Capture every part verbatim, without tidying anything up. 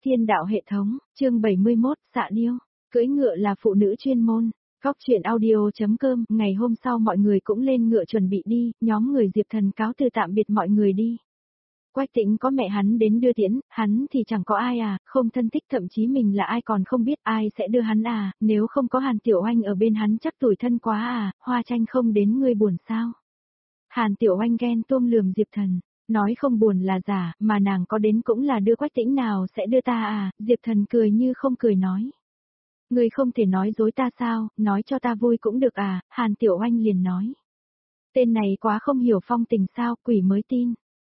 Thiên đạo hệ thống, chương bảy mươi mốt, xạ điêu, cưỡi ngựa là phụ nữ chuyên môn. Góc truyện audio.com, ngày hôm sau mọi người cũng lên ngựa chuẩn bị đi, nhóm người Diệp Thần cáo từ tạm biệt mọi người đi. Quách Tĩnh có mẹ hắn đến đưa tiễn, hắn thì chẳng có ai à, không thân thích, thậm chí mình là ai còn không biết, ai sẽ đưa hắn à, nếu không có Hàn Tiểu Oanh ở bên hắn chắc tủi thân quá à, Hoa Tranh không đến ngươi buồn sao. Hàn Tiểu Oanh ghen tuông lườm Diệp Thần, nói không buồn là giả, mà nàng có đến cũng là đưa Quách Tĩnh nào sẽ đưa ta à, Diệp Thần cười như không cười nói. Ngươi không thể nói dối ta sao, nói cho ta vui cũng được à, Hàn Tiểu Oanh liền nói. Tên này quá không hiểu phong tình sao, quỷ mới tin.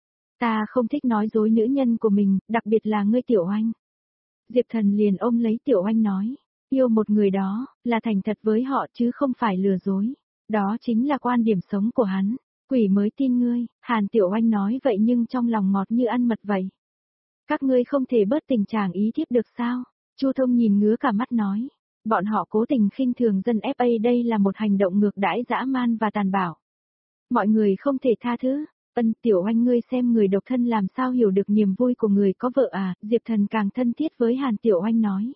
Ta không thích nói dối nữ nhân của mình, đặc biệt là ngươi Tiểu Oanh. Diệp Thần liền ôm lấy Tiểu Oanh nói, yêu một người đó, là thành thật với họ chứ không phải lừa dối. Đó chính là quan điểm sống của hắn. Quỷ mới tin ngươi, Hàn Tiểu Oanh nói vậy nhưng trong lòng ngọt như ăn mật vậy. Các ngươi không thể bớt tình trạng ý thiếp được sao? Chu Thông nhìn ngứa cả mắt nói. Bọn họ cố tình khinh thường dân ép a, đây là một hành động ngược đãi dã man và tàn bạo. Mọi người không thể tha thứ. Ân Tiểu Oanh, ngươi xem người độc thân làm sao hiểu được niềm vui của người có vợ à, Diệp Thần càng thân thiết với Hàn Tiểu Oanh nói.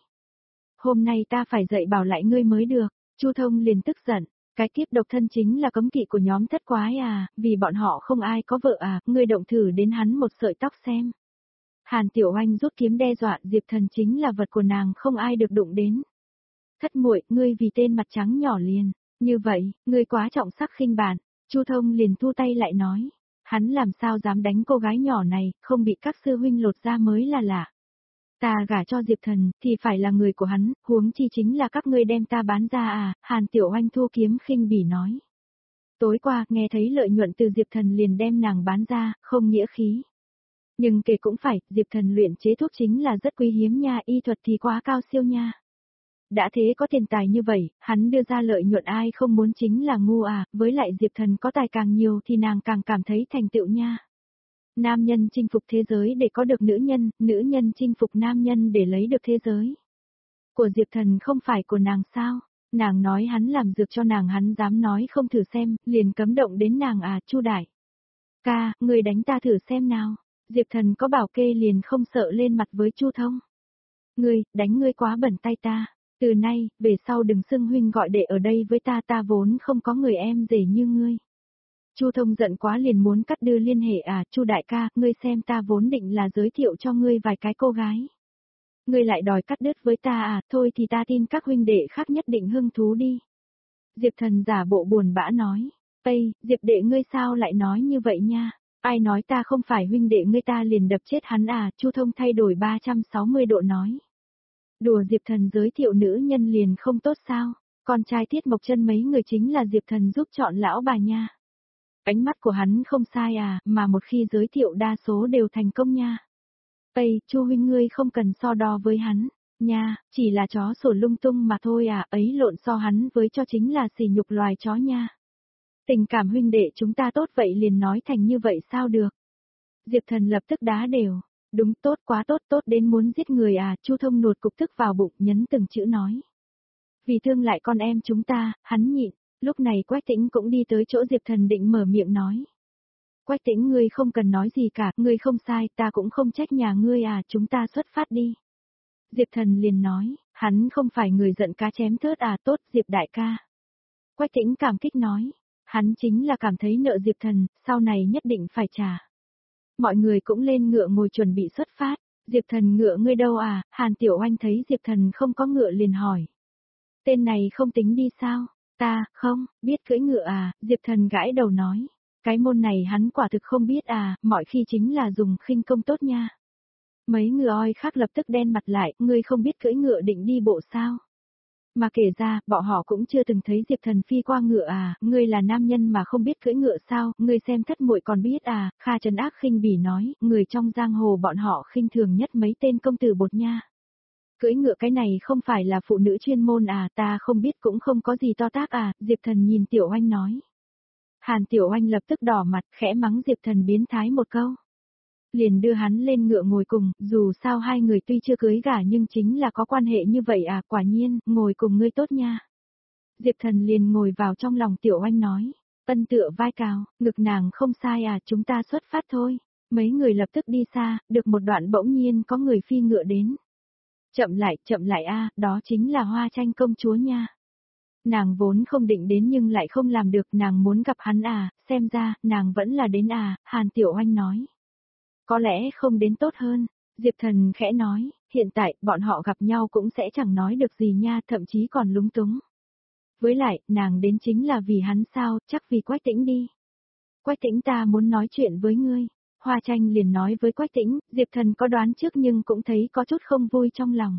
Hôm nay ta phải dạy bảo lại ngươi mới được, Chu Thông liền tức giận. Cái kiếp độc thân chính là cấm kỵ của nhóm thất quái à, vì bọn họ không ai có vợ à, ngươi động thử đến hắn một sợi tóc xem. Hàn Tiểu Oanh rút kiếm đe dọa, Diệp Thần chính là vật của nàng, không ai được đụng đến. Thất muội, ngươi vì tên mặt trắng nhỏ liền, như vậy, ngươi quá trọng sắc khinh bạn. Chu Thông liền thu tay lại nói, hắn làm sao dám đánh cô gái nhỏ này, không bị các sư huynh lột ra mới là lạ. Ta gả cho Diệp Thần, thì phải là người của hắn, huống chi chính là các ngươi đem ta bán ra à, Hàn Tiểu Oanh thu kiếm khinh bỉ nói. Tối qua, nghe thấy lợi nhuận từ Diệp Thần liền đem nàng bán ra, không nghĩa khí. Nhưng kể cũng phải, Diệp Thần luyện chế thuốc chính là rất quý hiếm nha, y thuật thì quá cao siêu nha. Đã thế có tiền tài như vậy, hắn đưa ra lợi nhuận ai không muốn chính là ngu à, với lại Diệp Thần có tài càng nhiều thì nàng càng cảm thấy thành tựu nha. Nam nhân chinh phục thế giới để có được nữ nhân, nữ nhân chinh phục nam nhân để lấy được thế giới. Của Diệp Thần không phải của nàng sao? Nàng nói hắn làm dược cho nàng, hắn dám nói không thử xem, liền cấm động đến nàng à, Chu Đại. Ca, người đánh ta thử xem nào. Diệp Thần có bảo kê liền không sợ lên mặt với Chu Thông. Ngươi, đánh ngươi quá bẩn tay ta. Từ nay, về sau đừng xưng huynh gọi đệ ở đây với ta, ta vốn không có người em rể như ngươi. Chu Thông giận quá liền muốn cắt đưa liên hệ à, Chu đại ca, ngươi xem ta vốn định là giới thiệu cho ngươi vài cái cô gái. Ngươi lại đòi cắt đứt với ta à, thôi thì ta tin các huynh đệ khác nhất định hưng thú đi. Diệp Thần giả bộ buồn bã nói, Ây, Diệp đệ ngươi sao lại nói như vậy nha, ai nói ta không phải huynh đệ ngươi, ta liền đập chết hắn à, Chu Thông thay đổi ba trăm sáu mươi độ nói. Đùa Diệp Thần giới thiệu nữ nhân liền không tốt sao, con trai Tiết Mộc Chân mấy người chính là Diệp Thần giúp chọn lão bà nha. Ánh mắt của hắn không sai à, mà một khi giới thiệu đa số đều thành công nha. Ây, Chu huynh ngươi không cần so đo với hắn, nha, chỉ là chó sủa lung tung mà thôi à, ấy lộn so hắn với cho chính là sỉ nhục loài chó nha. Tình cảm huynh đệ chúng ta tốt vậy liền nói thành như vậy sao được. Diệp Thần lập tức đá đều, đúng, tốt quá tốt, tốt đến muốn giết người à, Chu Thông nuốt cục tức vào bụng, nhấn từng chữ nói. Vì thương lại con em chúng ta, hắn nhịn. Lúc này Quách Tĩnh cũng đi tới chỗ Diệp Thần định mở miệng nói. Quách Tĩnh, ngươi không cần nói gì cả, ngươi không sai, ta cũng không trách nhà ngươi à, chúng ta xuất phát đi. Diệp Thần liền nói, hắn không phải người giận cá chém thớt à, tốt Diệp đại ca. Quách Tĩnh cảm kích nói, hắn chính là cảm thấy nợ Diệp Thần, sau này nhất định phải trả. Mọi người cũng lên ngựa ngồi chuẩn bị xuất phát, Diệp Thần, ngựa ngươi đâu à, Hàn Tiểu Oanh thấy Diệp Thần không có ngựa liền hỏi. Tên này không tính đi sao? Ta, không, biết cưỡi ngựa à, Diệp Thần gãi đầu nói. Cái môn này hắn quả thực không biết à, mọi khi chính là dùng khinh công tốt nha. Mấy ngựa oi khác lập tức đen mặt lại, ngươi không biết cưỡi ngựa định đi bộ sao? Mà kể ra, bọn họ cũng chưa từng thấy Diệp Thần phi qua ngựa à, ngươi là nam nhân mà không biết cưỡi ngựa sao, ngươi xem thất muội còn biết à, Kha Trấn Ác khinh bỉ nói, người trong giang hồ bọn họ khinh thường nhất mấy tên công tử bột nha. Cưỡi ngựa cái này không phải là phụ nữ chuyên môn à, ta không biết cũng không có gì to tác à, Diệp Thần nhìn Tiểu Oanh nói. Hàn Tiểu Oanh lập tức đỏ mặt, khẽ mắng Diệp Thần biến thái một câu. Liền đưa hắn lên ngựa ngồi cùng, dù sao hai người tuy chưa cưới gả nhưng chính là có quan hệ như vậy à, quả nhiên, ngồi cùng ngươi tốt nha. Diệp Thần liền ngồi vào trong lòng Tiểu Oanh nói, ân tựa vai cào, ngực nàng không sai à, chúng ta xuất phát thôi. Mấy người lập tức đi xa, được một đoạn bỗng nhiên có người phi ngựa đến. Chậm lại, chậm lại a, đó chính là Hoa Tranh công chúa nha. Nàng vốn không định đến nhưng lại không làm được, nàng muốn gặp hắn à, xem ra, nàng vẫn là đến à, Hàn Tiểu Oanh nói. Có lẽ không đến tốt hơn, Diệp Thần khẽ nói, hiện tại, bọn họ gặp nhau cũng sẽ chẳng nói được gì nha, thậm chí còn lúng túng. Với lại, nàng đến chính là vì hắn sao, chắc vì Quách Tĩnh đi. Quách Tĩnh ta muốn nói chuyện với ngươi. Hoa Tranh liền nói với Quách Tĩnh, Diệp Thần có đoán trước nhưng cũng thấy có chút không vui trong lòng.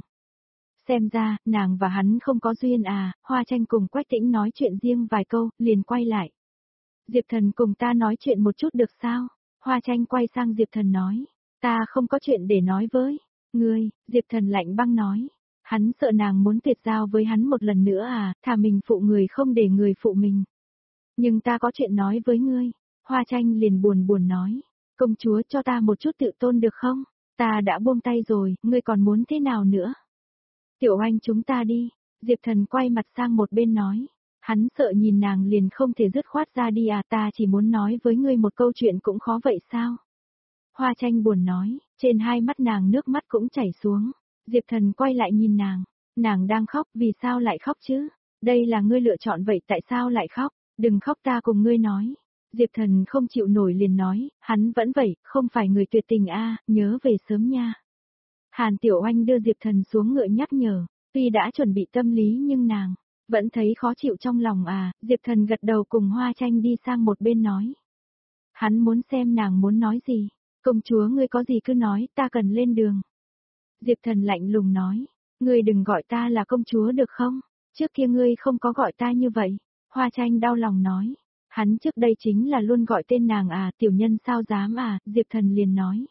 Xem ra, nàng và hắn không có duyên à, Hoa Tranh cùng Quách Tĩnh nói chuyện riêng vài câu, liền quay lại. Diệp Thần cùng ta nói chuyện một chút được sao? Hoa Tranh quay sang Diệp Thần nói, ta không có chuyện để nói với ngươi, Diệp Thần lạnh băng nói. Hắn sợ nàng muốn tuyệt giao với hắn một lần nữa à, thà mình phụ người không để người phụ mình. Nhưng ta có chuyện nói với ngươi, Hoa Tranh liền buồn buồn nói, công chúa cho ta một chút tự tôn được không? Ta đã buông tay rồi, ngươi còn muốn thế nào nữa? Tiểu Oanh chúng ta đi, Diệp Thần quay mặt sang một bên nói, hắn sợ nhìn nàng liền không thể dứt khoát ra đi à, ta chỉ muốn nói với ngươi một câu chuyện cũng khó vậy sao? Hoa Tranh buồn nói, trên hai mắt nàng nước mắt cũng chảy xuống, Diệp Thần quay lại nhìn nàng, nàng đang khóc, vì sao lại khóc chứ? Đây là ngươi lựa chọn vậy tại sao lại khóc? Đừng khóc ta cùng ngươi nói. Diệp Thần không chịu nổi liền nói, hắn vẫn vậy, không phải người tuyệt tình a, nhớ về sớm nha. Hàn Tiểu Oanh đưa Diệp Thần xuống ngựa nhắc nhở, tuy đã chuẩn bị tâm lý nhưng nàng vẫn thấy khó chịu trong lòng à, Diệp Thần gật đầu cùng Hoa Tranh đi sang một bên nói. Hắn muốn xem nàng muốn nói gì, công chúa ngươi có gì cứ nói, ta cần lên đường. Diệp Thần lạnh lùng nói, ngươi đừng gọi ta là công chúa được không, trước kia ngươi không có gọi ta như vậy. Hoa Tranh đau lòng nói, hắn trước đây chính là luôn gọi tên nàng à, tiểu nhân sao dám à, Diệp Thần liền nói.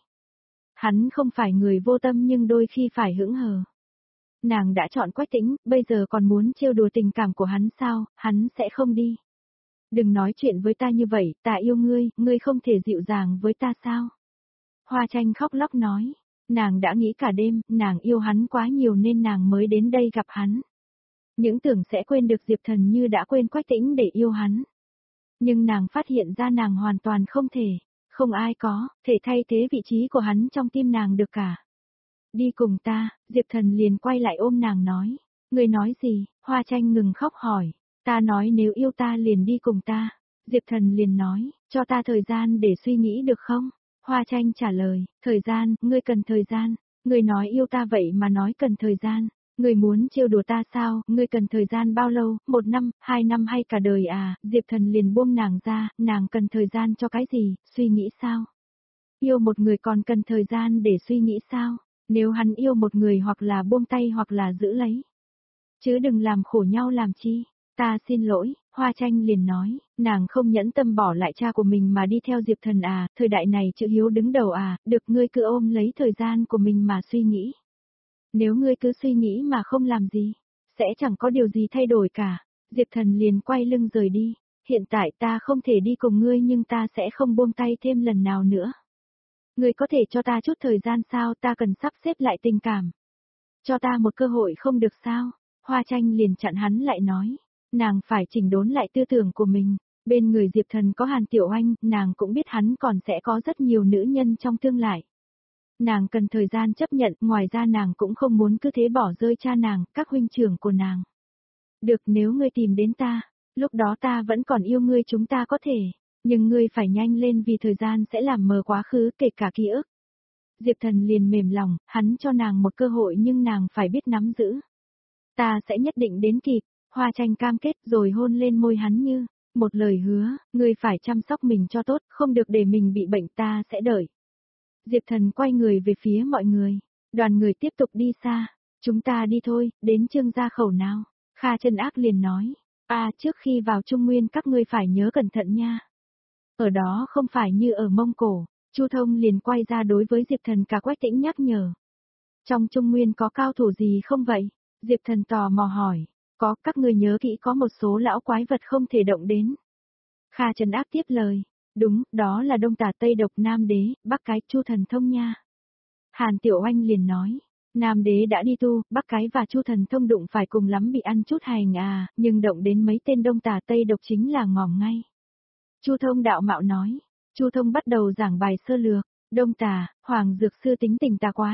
Hắn không phải người vô tâm nhưng đôi khi phải hững hờ. Nàng đã chọn Quách Tĩnh, bây giờ còn muốn trêu đùa tình cảm của hắn sao, hắn sẽ không đi. Đừng nói chuyện với ta như vậy, ta yêu ngươi, ngươi không thể dịu dàng với ta sao? Hoa Tranh khóc lóc nói, nàng đã nghĩ cả đêm, nàng yêu hắn quá nhiều nên nàng mới đến đây gặp hắn. Những tưởng sẽ quên được Diệp Thần như đã quên Quách Tĩnh để yêu hắn. Nhưng nàng phát hiện ra nàng hoàn toàn không thể, không ai có, thể thay thế vị trí của hắn trong tim nàng được cả. Đi cùng ta, Diệp Thần liền quay lại ôm nàng nói, người nói gì, Hoa Tranh ngừng khóc hỏi, ta nói nếu yêu ta liền đi cùng ta. Diệp Thần liền nói, cho ta thời gian để suy nghĩ được không? Hoa Tranh trả lời, thời gian, ngươi cần thời gian, ngươi nói yêu ta vậy mà nói cần thời gian. Ngươi muốn trêu đùa ta sao, ngươi cần thời gian bao lâu, một năm, hai năm hay cả đời à, Diệp Thần liền buông nàng ra, nàng cần thời gian cho cái gì, suy nghĩ sao? Yêu một người còn cần thời gian để suy nghĩ sao? Nếu hắn yêu một người hoặc là buông tay hoặc là giữ lấy. Chứ đừng làm khổ nhau làm chi, ta xin lỗi, Hoa Tranh liền nói, nàng không nhẫn tâm bỏ lại cha của mình mà đi theo Diệp Thần à, thời đại này chữ hiếu đứng đầu à, được ngươi cứ ôm lấy thời gian của mình mà suy nghĩ. Nếu ngươi cứ suy nghĩ mà không làm gì, sẽ chẳng có điều gì thay đổi cả. Diệp Thần liền quay lưng rời đi, hiện tại ta không thể đi cùng ngươi nhưng ta sẽ không buông tay thêm lần nào nữa. Ngươi có thể cho ta chút thời gian sao, ta cần sắp xếp lại tình cảm. Cho ta một cơ hội không được sao? Hoa Tranh liền chặn hắn lại nói, nàng phải chỉnh đốn lại tư tưởng của mình. Bên người Diệp Thần có Hàn Tiểu Oanh, nàng cũng biết hắn còn sẽ có rất nhiều nữ nhân trong tương lai. Nàng cần thời gian chấp nhận, ngoài ra nàng cũng không muốn cứ thế bỏ rơi cha nàng, các huynh trưởng của nàng. Được, nếu ngươi tìm đến ta, lúc đó ta vẫn còn yêu ngươi, chúng ta có thể, nhưng ngươi phải nhanh lên vì thời gian sẽ làm mờ quá khứ kể cả ký ức. Diệp Thần liền mềm lòng, hắn cho nàng một cơ hội nhưng nàng phải biết nắm giữ. Ta sẽ nhất định đến kịp, Hoa Tranh cam kết rồi hôn lên môi hắn như một lời hứa, ngươi phải chăm sóc mình cho tốt, không được để mình bị bệnh, ta sẽ đợi. Diệp Thần quay người về phía mọi người, đoàn người tiếp tục đi xa, chúng ta đi thôi, đến Trương gia khẩu nào. Kha Chân Ác liền nói, à trước khi vào Trung Nguyên các ngươi phải nhớ cẩn thận nha. Ở đó không phải như ở Mông Cổ. Chu Thông liền quay ra đối với Diệp Thần cả Quách Tĩnh nhắc nhở. Trong Trung Nguyên có cao thủ gì không vậy? Diệp Thần tò mò hỏi, có, các ngươi nhớ kỹ có một số lão quái vật không thể động đến. Kha Trần Ác tiếp lời, đúng, đó là Đông Tả Tây Độc Nam Đế, Bắc Cái, Chu Thần Thông nha. Hàn Tiểu Oanh liền nói, Nam Đế đã đi tu, Bắc Cái và Chu Thần Thông đụng phải cùng lắm bị ăn chút hành à, nhưng động đến mấy tên Đông Tả Tây Độc chính là ngỏm ngay. Chu Thông đạo mạo nói. Chu Thông bắt đầu giảng bài sơ lược, Đông Tà, Hoàng Dược Sư tính tình tà quái,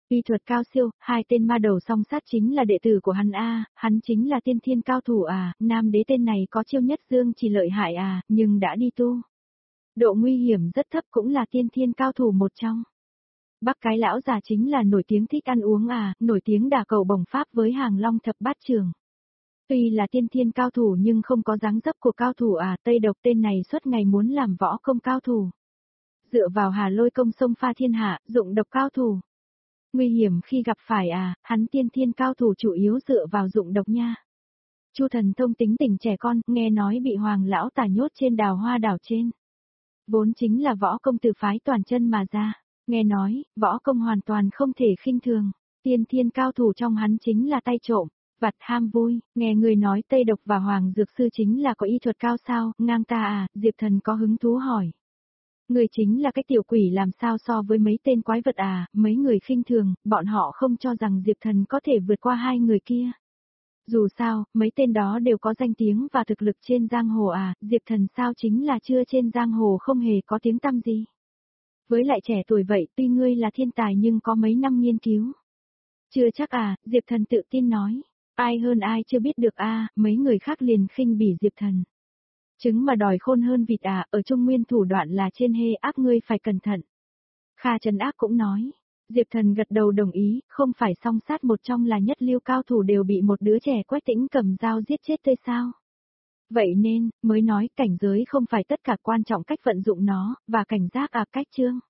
Y thuật cao siêu, hai tên ma đầu song sát chính là đệ tử của hắn a, hắn chính là tiên thiên cao thủ à, nam đế tên này có chiêu nhất dương chỉ lợi hại à, nhưng đã đi tu. Độ nguy hiểm rất thấp cũng là tiên thiên cao thủ một trong. Bắc cái lão già chính là nổi tiếng thích ăn uống à, nổi tiếng đả cầu bổng pháp với hàng long thập bát trường. Tuy là tiên thiên cao thủ nhưng không có dáng dấp của cao thủ à, Tây Độc tên này suốt ngày muốn làm võ công cao thủ. Dựa vào Hà Lôi công sông pha thiên hạ, dụng độc cao thủ. Nguy hiểm khi gặp phải à, hắn tiên thiên cao thủ chủ yếu dựa vào dụng độc nha. Chu Thần Thông tính tình trẻ con, nghe nói bị Hoàng lão tà nhốt trên đào hoa đảo trên. Vốn chính là võ công từ phái toàn chân mà ra, nghe nói, võ công hoàn toàn không thể khinh thường, tiên thiên cao thủ trong hắn chính là tay trộm, vặt ham vui, nghe người nói Tây Độc và Hoàng Dược Sư chính là có y thuật cao sao, ngang ta à, Diệp Thần có hứng thú hỏi. Người chính là cái tiểu quỷ làm sao so với mấy tên quái vật à, mấy người khinh thường, bọn họ không cho rằng Diệp Thần có thể vượt qua hai người kia. Dù sao, mấy tên đó đều có danh tiếng và thực lực trên giang hồ à, Diệp Thần sao chính là chưa trên giang hồ không hề có tiếng tăm gì. Với lại trẻ tuổi vậy, tuy ngươi là thiên tài nhưng có mấy năm nghiên cứu. Chưa chắc à, Diệp Thần tự tin nói, ai hơn ai chưa biết được a, mấy người khác liền khinh bỉ Diệp Thần. Trứng mà đòi khôn hơn vịt à, ở Trung Nguyên thủ đoạn là trên hê ác ngươi phải cẩn thận. Kha Trấn Ác cũng nói, Diệp Thần gật đầu đồng ý, không phải song sát một trong là nhất lưu cao thủ đều bị một đứa trẻ Quách Tĩnh cầm dao giết chết tươi sao. Vậy nên, mới nói cảnh giới không phải tất cả quan trọng cách vận dụng nó, và cảnh giác à cách chương.